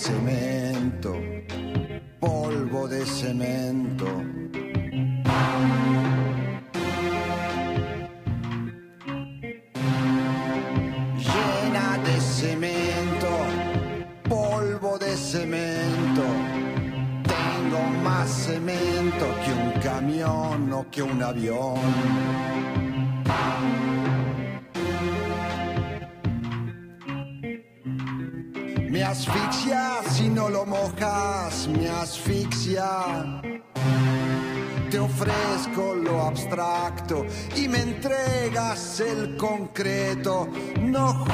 cemento, polvo de cemento. Llena de cemento, polvo de cemento. Tengo más cemento que un camión o que un avión. Me asfixia si no lo mojas, me asfixia. Te ofrezco lo abstracto y me entregas el concreto. No